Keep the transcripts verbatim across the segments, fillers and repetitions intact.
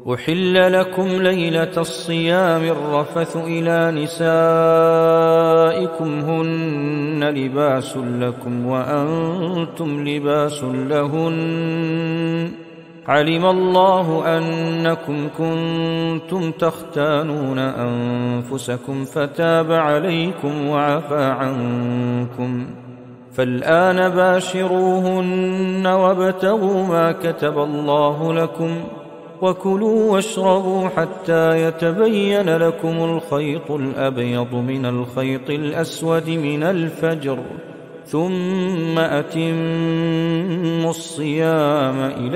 أحل لكم ليلة الصيام الرفث إلى نسائكم هن لباس لكم وأنتم لباس لهن علم الله أنكم كنتم تختانون أنفسكم فتاب عليكم وعفى عنكم فالآن باشروهن وابتغوا ما كتب الله لكم وكلوا واشربوا حتى يتبين لكم الخيط الأبيض من الخيط الأسود من الفجر ثم أتموا الصيام إلى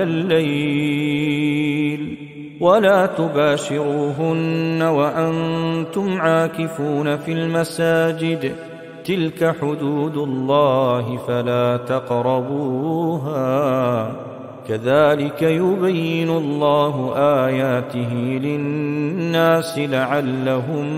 الليل ولا تباشروهن وأنتم عاكفون في المساجد تلك حدود الله فلا تقربوها كذلك يبين الله آياته للناس لعلهم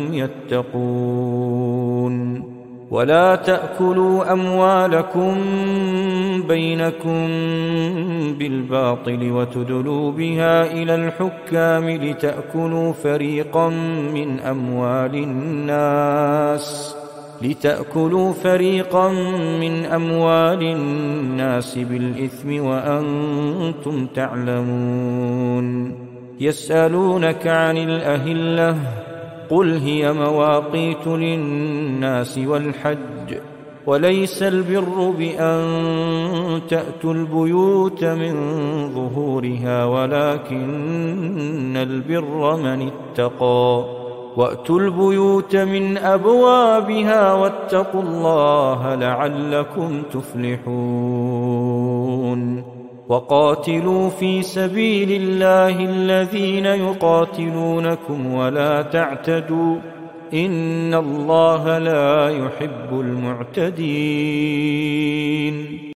يتقون ولا تأكلوا أموالكم بينكم بالباطل وتدلوا بها إلى الحكام لتأكلوا فريقا من أموال الناس لتأكلوا فريقا من أموال الناس بالإثم وأنتم تعلمون يسألونك عن الأهلة قل هي مواقيت للناس والحج وليس البر بأن تأتوا البيوت من ظهورها ولكن البر من اتقى وأتوا البيوت من أبوابها واتقوا الله لعلكم تفلحون وقاتلوا في سبيل الله الذين يقاتلونكم ولا تعتدوا إن الله لا يحب المعتدين